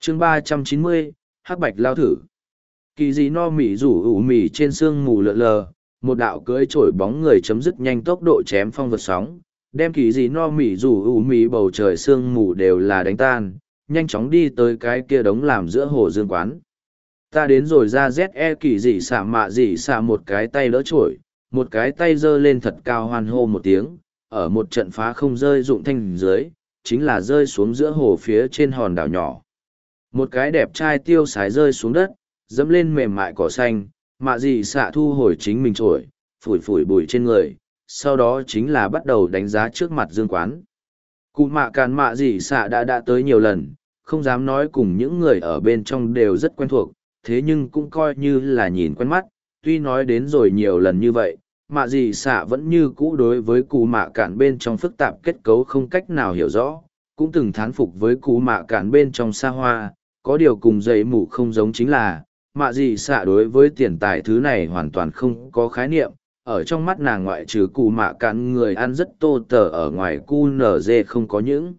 chương 390, hắc bạch lao thử. Kỳ dị no mỉ rủ ủ mỉ trên sương mù lượn lờ, một đạo cưỡi trổi bóng người chấm dứt nhanh tốc độ chém phong vượt sóng, đem kỳ dị no mỉ rủ ủ mỉ bầu trời sương mù đều là đánh tan, nhanh chóng đi tới cái kia đống làm giữa hồ dương quán. Ta đến rồi ra ZE kỳ dị xả mạ dị xả một cái tay đỡ trổi, một cái tay giơ lên thật cao hoan hô một tiếng, ở một trận phá không rơi dụng thanh dưới, chính là rơi xuống giữa hồ phía trên hòn đảo nhỏ. Một cái đẹp trai tiêu sái rơi xuống đất, dẫm lên mềm mại cỏ xanh, mạ dị xạ thu hồi chính mình trổi, phủi phủi bụi trên người, sau đó chính là bắt đầu đánh giá trước mặt dương quán. Cụ mạ càn mạ dị xạ đã tới nhiều lần, không dám nói cùng những người ở bên trong đều rất quen thuộc, thế nhưng cũng coi như là nhìn quen mắt, tuy nói đến rồi nhiều lần như vậy, mạ dị xạ vẫn như cũ đối với cụ mạ cản bên trong phức tạp kết cấu không cách nào hiểu rõ, cũng từng thán phục với cụ mạ cản bên trong xa hoa, có điều cùng dây mù không giống chính là, mạ dị xạ đối với tiền tài thứ này hoàn toàn không có khái niệm, ở trong mắt nàng ngoại trừ cụ mạ cản người ăn rất tô tờ ở ngoài cu nở dê không có những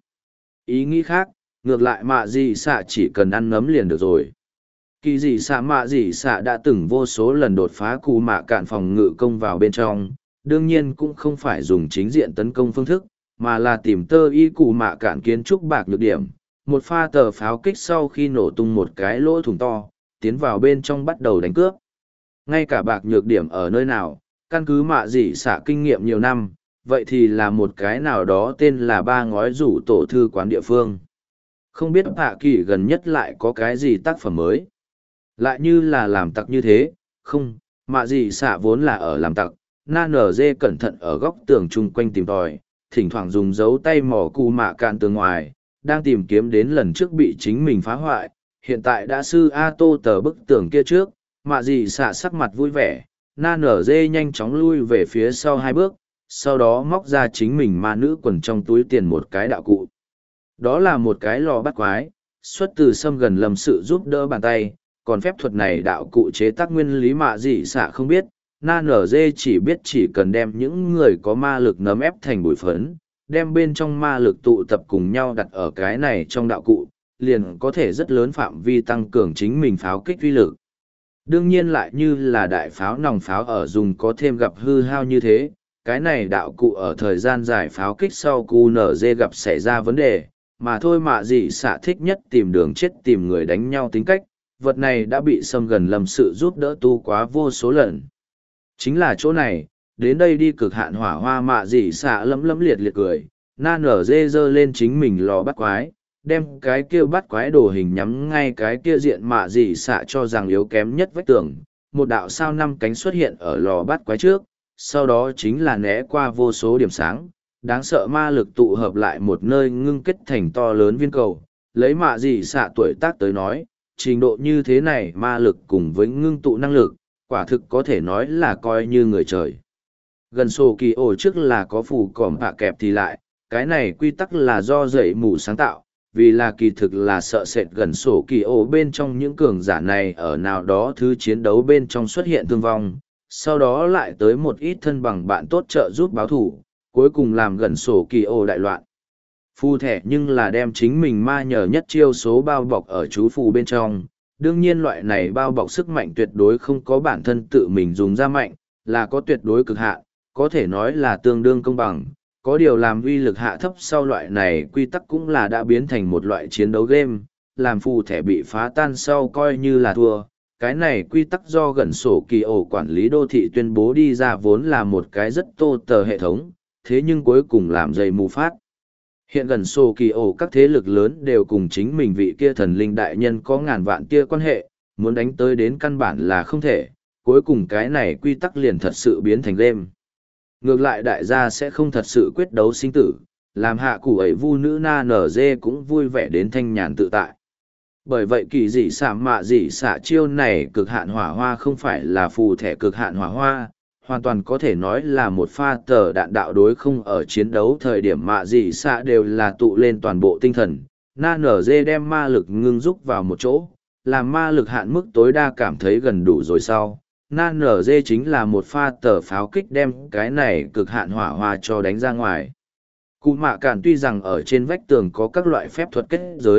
ý nghĩ khác, ngược lại mạ dị xạ chỉ cần ăn nấm liền được rồi. Kỳ dị xạ mạ dị xạ đã từng vô số lần đột phá cụ mạ cạn phòng ngự công vào bên trong, đương nhiên cũng không phải dùng chính diện tấn công phương thức, mà là tìm tơ y cụ mạ cạn kiến trúc bạc nhược điểm, một pha tờ pháo kích sau khi nổ tung một cái lỗ thủng to, tiến vào bên trong bắt đầu đánh cướp. Ngay cả bạc nhược điểm ở nơi nào, căn cứ mạ dị xạ kinh nghiệm nhiều năm, vậy thì là một cái nào đó tên là ba ngói rủ tổ thư quán địa phương. Không biết hạ kỳ gần nhất lại có cái gì tác phẩm mới. Lại như là làm tặc như thế, không, mạ dị xạ vốn là ở làm tặc, na nở dê cẩn thận ở góc tường chung quanh tìm tòi, thỉnh thoảng dùng dấu tay mỏ cụ mạ cạn tường ngoài, đang tìm kiếm đến lần trước bị chính mình phá hoại, hiện tại đã sư A tô tờ bức tường kia trước, mạ dị xạ sắc mặt vui vẻ, na nở dê nhanh chóng lui về phía sau hai bước, sau đó móc ra chính mình ma nữ quần trong túi tiền một cái đạo cụ. Đó là một cái lò bắt quái, xuất từ xâm gần lầm sự giúp đỡ bàn tay, còn phép thuật này đạo cụ chế tác nguyên lý mạ dị xạ không biết, na nở dê chỉ biết chỉ cần đem những người có ma lực nấm ép thành bụi phấn, đem bên trong ma lực tụ tập cùng nhau đặt ở cái này trong đạo cụ, liền có thể rất lớn phạm vi tăng cường chính mình pháo kích uy lực. Đương nhiên lại như là đại pháo nòng pháo ở dùng có thêm gặp hư hao như thế, cái này đạo cụ ở thời gian dài pháo kích sau cu nở dê gặp xảy ra vấn đề, mà thôi mạ dị xạ thích nhất tìm đường chết tìm người đánh nhau tính cách, vật này đã bị xâm gần lầm sự giúp đỡ tu quá vô số lần. Chính là chỗ này, đến đây đi cực hạn hỏa hoa mạ dị xạ lấm lấm liệt liệt cười, na nở dê dơ lên chính mình lò bắt quái, đem cái kia bắt quái đồ hình nhắm ngay cái kia diện mạ dị xạ cho rằng yếu kém nhất vách tường, một đạo sao năm cánh xuất hiện ở lò bắt quái trước, sau đó chính là né qua vô số điểm sáng, đáng sợ ma lực tụ hợp lại một nơi ngưng kết thành to lớn viên cầu, lấy mạ dị xạ tuổi tác tới nói, trình độ như thế này ma lực cùng với ngưng tụ năng lực, quả thực có thể nói là coi như người trời. Gần sổ kỳ ổ trước là có phù cỏm bạ kẹp thì lại, cái này quy tắc là do dậy mù sáng tạo, vì là kỳ thực là sợ sệt gần sổ kỳ ổ bên trong những cường giả này ở nào đó thứ chiến đấu bên trong xuất hiện thương vong, sau đó lại tới một ít thân bằng bạn tốt trợ giúp báo thủ, cuối cùng làm gần sổ kỳ ổ đại loạn. Phù thẻ nhưng là đem chính mình ma nhờ nhất chiêu số bao bọc ở chú phù bên trong. Đương nhiên loại này bao bọc sức mạnh tuyệt đối không có bản thân tự mình dùng ra mạnh, là có tuyệt đối cực hạn, có thể nói là tương đương công bằng. Có điều làm uy lực hạ thấp sau loại này quy tắc cũng là đã biến thành một loại chiến đấu game, làm phù thẻ bị phá tan sau coi như là thua. Cái này quy tắc do gần sổ kỳ ổ quản lý đô thị tuyên bố đi ra vốn là một cái rất tô tờ hệ thống, thế nhưng cuối cùng làm dày mù phát. Hiện gần sổ kỳ ổ các thế lực lớn đều cùng chính mình vị kia thần linh đại nhân có ngàn vạn kia quan hệ, muốn đánh tới đến căn bản là không thể, cuối cùng cái này quy tắc liền thật sự biến thành game. Ngược lại đại gia sẽ không thật sự quyết đấu sinh tử, làm hạ củ ấy vu nữ na nở dê cũng vui vẻ đến thanh nhàn tự tại. Bởi vậy kỳ dị xạ mạ dị xạ chiêu này cực hạn hỏa hoa không phải là phù thẻ cực hạn hỏa hoa, hoàn toàn có thể nói là một pha tờ đạn đạo đối không ở chiến đấu thời điểm mạ dị xạ đều là tụ lên toàn bộ tinh thần. Na nở dê đem ma lực ngưng rúc vào một chỗ, làm ma lực hạn mức tối đa cảm thấy gần đủ rồi sau. Na nở dê chính là một pha tờ pháo kích đem cái này cực hạn hỏa hoa cho đánh ra ngoài. Cụ mạ cản tuy rằng ở trên vách tường có các loại phép thuật kết giới,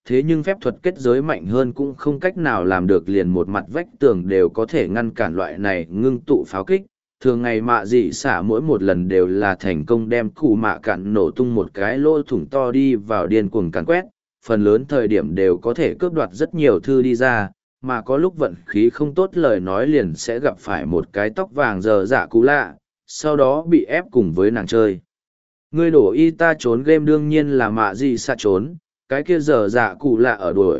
thế nhưng phép thuật kết giới mạnh hơn cũng không cách nào làm được, liền một mặt vách tường đều có thể ngăn cản loại này ngưng tụ pháo kích. Thường ngày mạ dị xạ mỗi một lần đều là thành công đem cụ mạ cạn nổ tung một cái lỗ thủng to đi vào điên cuồng càn quét, phần lớn thời điểm đều có thể cướp đoạt rất nhiều thư đi ra, mà có lúc vận khí không tốt lời nói liền sẽ gặp phải một cái tóc vàng dở dạ cú lạ, sau đó bị ép cùng với nàng chơi. Ngươi đổ y ta trốn game đương nhiên là mạ dị xạ trốn, cái kia dở dạ cụ lạ ở đuổi.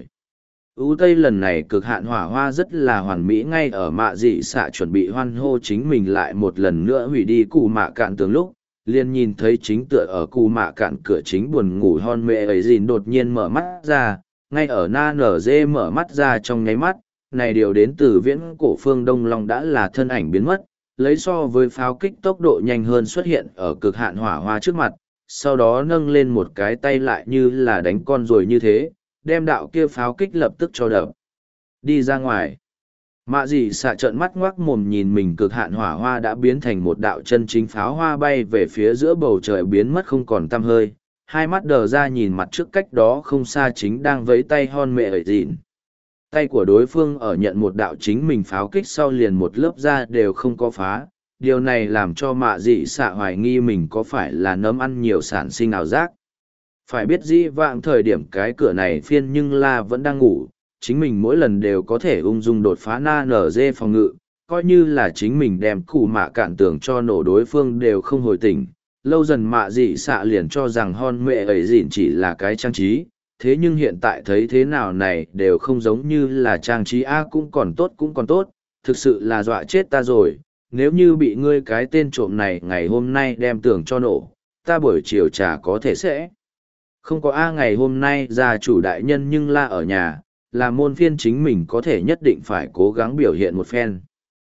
Ú Tây lần này cực hạn hỏa hoa rất là hoàn mỹ, ngay ở mạ dị xạ chuẩn bị hoan hô chính mình lại một lần nữa hủy đi cụ mạ cạn tường lúc, liền nhìn thấy chính tựa ở cụ mạ cạn cửa chính buồn ngủ hon mẹ ấy dìn đột nhiên mở mắt ra, ngay ở na nở dê mở mắt ra trong nháy mắt, này điều đến từ viễn cổ phương Đông Long đã là thân ảnh biến mất, lấy so với pháo kích tốc độ nhanh hơn xuất hiện ở cực hạn hỏa hoa trước mặt, sau đó nâng lên một cái tay lại như là đánh con rồi như thế, đem đạo kia pháo kích lập tức cho đập đi ra ngoài. Mạ dị xạ trợn mắt ngoác mồm nhìn mình cực hạn hỏa hoa đã biến thành một đạo chân chính pháo hoa bay về phía giữa bầu trời biến mất không còn tăm hơi, hai mắt đờ ra nhìn mặt trước cách đó không xa chính đang vẫy tay hon mẹ ẩy dịn. Tay của đối phương ở nhận một đạo chính mình pháo kích sau liền một lớp da đều không có phá, điều này làm cho mạ dị xạ hoài nghi mình có phải là nấm ăn nhiều sản sinh ảo giác. Phải biết dĩ vãng thời điểm cái cửa này phiên nhưng la vẫn đang ngủ, chính mình mỗi lần đều có thể ung dung đột phá na nở dê phòng ngự, coi như là chính mình đem cụ mạ cạn tường cho nổ đối phương đều không hồi tỉnh. Lâu dần mạ dị xạ liền cho rằng hon mẹ ấy dịn chỉ là cái trang trí, thế nhưng hiện tại thấy thế nào này đều không giống như là trang trí cũng còn tốt, thực sự là dọa chết ta rồi, nếu như bị ngươi cái tên trộm này ngày hôm nay đem tường cho nổ, ta buổi chiều chả có thể sẽ. Không có ngày hôm nay gia chủ đại nhân nhưng la ở nhà, là môn phiên chính mình có thể nhất định phải cố gắng biểu hiện một phen.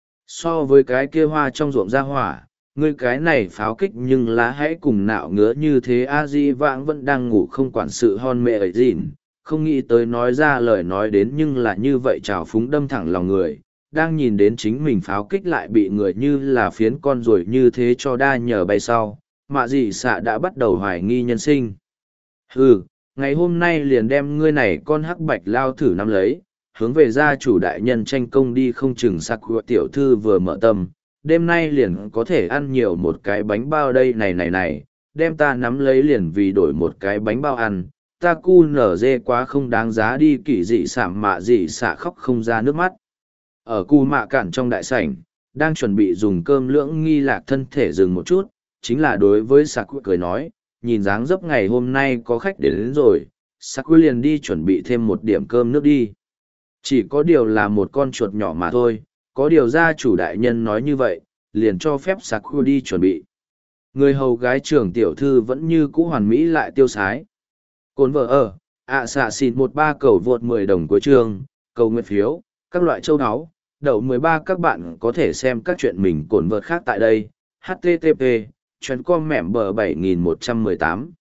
So với cái kia hoa trong ruộng ra hỏa, ngươi cái này pháo kích nhưng lá hãy cùng nạo ngứa như thế di vãng vẫn đang ngủ không quản sự hon mẹ ấy dịn, không nghĩ tới nói ra lời nói đến nhưng là như vậy trào phúng đâm thẳng lòng người, đang nhìn đến chính mình pháo kích lại bị người như là phiến con rồi như thế cho đa nhờ bay sau, mạ dị xạ đã bắt đầu hoài nghi nhân sinh. Ngày hôm nay liền đem ngươi này con hắc bạch lao thử nắm lấy, hướng về gia chủ đại nhân tranh công đi không chừng Sakura tiểu thư vừa mở tâm, đêm nay liền có thể ăn nhiều một cái bánh bao đây này, đem ta nắm lấy liền vì đổi một cái bánh bao ăn, ta cu nở dê quá không đáng giá đi kỳ dị sảm mạ dị xạ khóc không ra nước mắt. Ở cu mạ cản trong đại sảnh, đang chuẩn bị dùng cơm lưỡng nghi lạc thân thể dừng một chút, chính là đối với Sakura cười nói, nhìn dáng dấp ngày hôm nay có khách đến rồi, Sakura liền đi chuẩn bị thêm một điểm cơm nước đi. Chỉ có điều là một con chuột nhỏ mà thôi, có điều gia chủ đại nhân nói như vậy, liền cho phép Sakura đi chuẩn bị. Người hầu gái trưởng tiểu thư vẫn như cũ hoàn mỹ lại tiêu sái. Cồn vợ ở, xạ xịt 13 cầu vượt 10 đồng cuối chương, cầu nguyện phiếu, các loại châu áo, đậu 13 các bạn có thể xem các chuyện mình cồn vợt khác tại đây. HTTP, chuyến com mẻm bờ 7118.